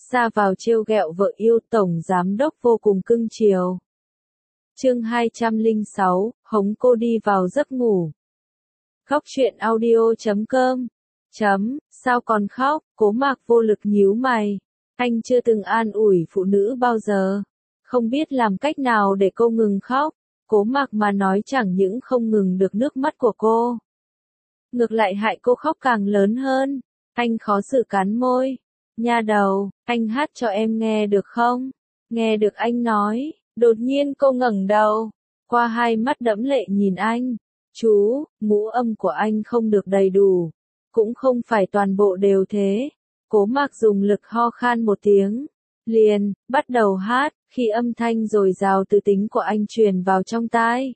ra vào trêu ghẹo vợ yêu, tổng giám đốc vô cùng cưng chiều. Chương 206, hống cô đi vào giấc ngủ. Khóc chuyện audio.com. Sao còn khóc? Cố Mạc vô lực nhíu mày. Anh chưa từng an ủi phụ nữ bao giờ. Không biết làm cách nào để cô ngừng khóc. Cố Mạc mà nói chẳng những không ngừng được nước mắt của cô, ngược lại hại cô khóc càng lớn hơn. Anh khó xử cắn môi. Nha đầu, anh hát cho em nghe được không? Nghe được anh nói. Đột nhiên cô ngẩng đầu, qua hai mắt đẫm lệ nhìn anh. Chú, ngũ âm của anh không được đầy đủ. Cũng không phải toàn bộ đều thế. Cố Mạc dùng lực ho khan một tiếng. Liền, bắt đầu hát, khi âm thanh dồi dào từ tính của anh truyền vào trong tai.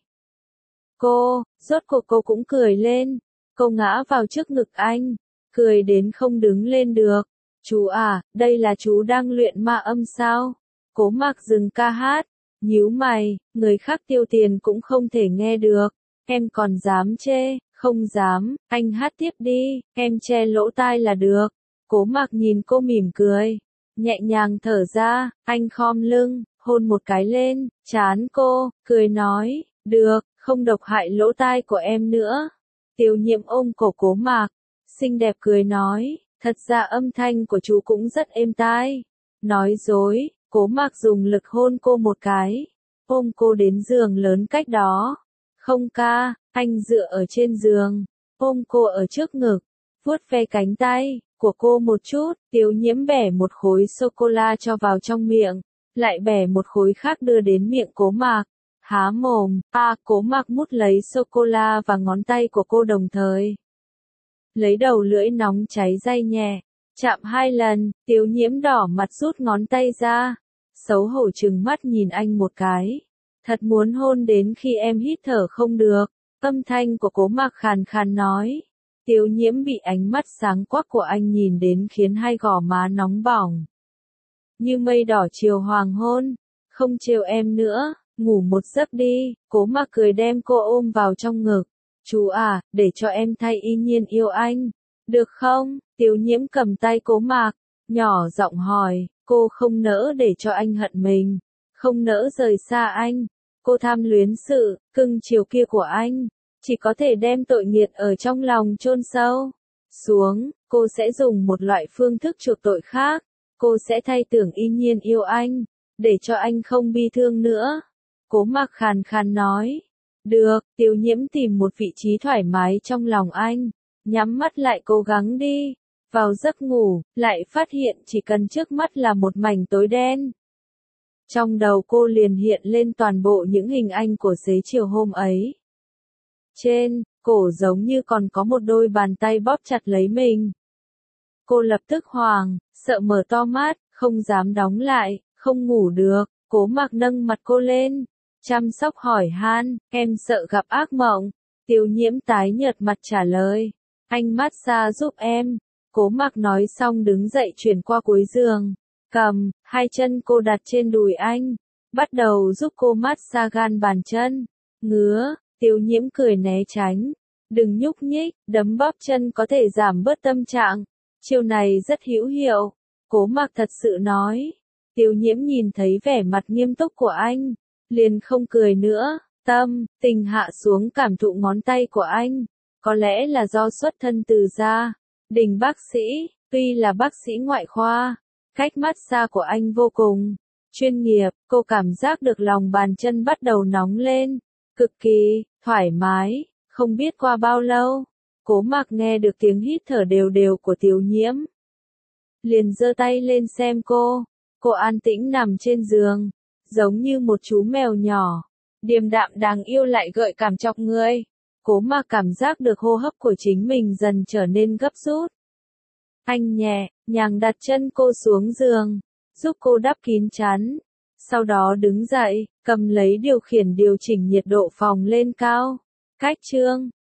Rốt cuộc cô cũng cười lên. Cô ngã vào trước ngực anh, cười đến không đứng lên được. Chú à, đây là chú đang luyện ma âm sao? Cố Mạc dừng ca hát, nhíu mày, người khác tiêu tiền cũng không thể nghe được. Em còn dám chê? Không dám, anh hát tiếp đi, em che lỗ tai là được. Cố Mạc nhìn cô mỉm cười, nhẹ nhàng thở ra, anh khom lưng, hôn một cái lên trán cô, cười nói, được, không độc hại lỗ tai của em nữa. Tiêu Nhiễm ôm cổ Cố Mạc, xinh đẹp cười nói, thật ra âm thanh của chú cũng rất êm tai. Nói dối, Cố Mạc dùng lực hôn cô một cái, ôm cô đến giường lớn cách đó. Không ca, anh dựa ở trên giường, ôm cô ở trước ngực, vuốt ve cánh tay của cô một chút. Tiêu Nhiễm bẻ một khối sô-cô-la cho vào trong miệng, lại bẻ một khối khác đưa đến miệng Cố Mạc. Há mồm, Cố Mạc mút lấy sô-cô-la và ngón tay của cô đồng thời. Lấy đầu lưỡi nóng cháy day nhẹ, chạm 2 lần. Tiêu Nhiễm đỏ mặt rút ngón tay ra, xấu hổ trừng mắt nhìn anh một cái. Thật muốn hôn đến khi em hít thở không được. Âm thanh của Cố Mạc khàn khàn nói. Tiêu Nhiễm bị ánh mắt sáng quắc của anh nhìn đến khiến hai gò má nóng bỏng như mây đỏ chiều hoàng hôn. Không trêu em nữa, ngủ một giấc đi. Cố Mạc cười đem cô ôm vào trong ngực. Chú à, để cho em thay y nhiên yêu anh, được không? Tiêu Nhiễm cầm tay Cố Mạc, nhỏ giọng hỏi. Cô không nỡ để cho anh hận mình, không nỡ rời xa anh. Cô tham luyến sự cưng chiều kia của anh, chỉ có thể đem tội nghiệt ở trong lòng chôn sâu xuống. Cô sẽ dùng một loại phương thức chuộc tội khác. Cô sẽ thay tưởng y nhiên yêu anh, để cho anh không bi thương nữa. Cố Mạc khàn khàn nói. Được. Tiêu Nhiễm tìm một vị trí thoải mái trong lòng anh, nhắm mắt lại cố gắng đi. Vào giấc ngủ, lại phát hiện chỉ cần trước mắt là một mảnh tối đen. Trong đầu cô liền hiện lên toàn bộ những hình ảnh của xế chiều hôm ấy. Trên cổ giống như còn có một đôi bàn tay bóp chặt lấy mình. Cô lập tức hoảng, sợ mở to mắt, không dám đóng lại, không ngủ được. Cố Mạc nâng mặt cô lên, chăm sóc hỏi han, em sợ gặp ác mộng? Tiêu Nhiễm tái nhợt mặt trả lời, anh massage giúp em. Cố Mạc nói xong đứng dậy chuyển qua cuối giường, cầm hai chân cô đặt trên đùi anh, bắt đầu giúp cô massage gan bàn chân. Ngứa. Tiêu Nhiễm cười né tránh. Đừng nhúc nhích, đấm bóp chân có thể giảm bớt tâm trạng. Chiêu này rất hữu hiệu. Cố Mạc thật sự nói. Tiêu Nhiễm nhìn thấy vẻ mặt nghiêm túc của anh, liền không cười nữa. Tâm tình hạ xuống cảm thụ ngón tay của anh. Có lẽ là do xuất thân từ gia đình bác sĩ, tuy là bác sĩ ngoại khoa, cách massage của anh vô cùng chuyên nghiệp. Cô cảm giác được lòng bàn chân bắt đầu nóng lên, cực kỳ thoải mái. Không biết qua bao lâu, Cố Mạc nghe được tiếng hít thở đều đều của Tiêu Nhiễm, liền giơ tay lên xem cô. Cô an tĩnh nằm trên giường, giống như một chú mèo nhỏ, điềm đạm đáng yêu lại gợi cảm chọc người. Cố Mạc cảm giác được hô hấp của chính mình dần trở nên gấp rút. Anh nhẹ nhàng đặt chân cô xuống giường, giúp cô đắp kín chắn. Sau đó đứng dậy, cầm lấy điều khiển điều chỉnh nhiệt độ phòng lên cao. Cách chương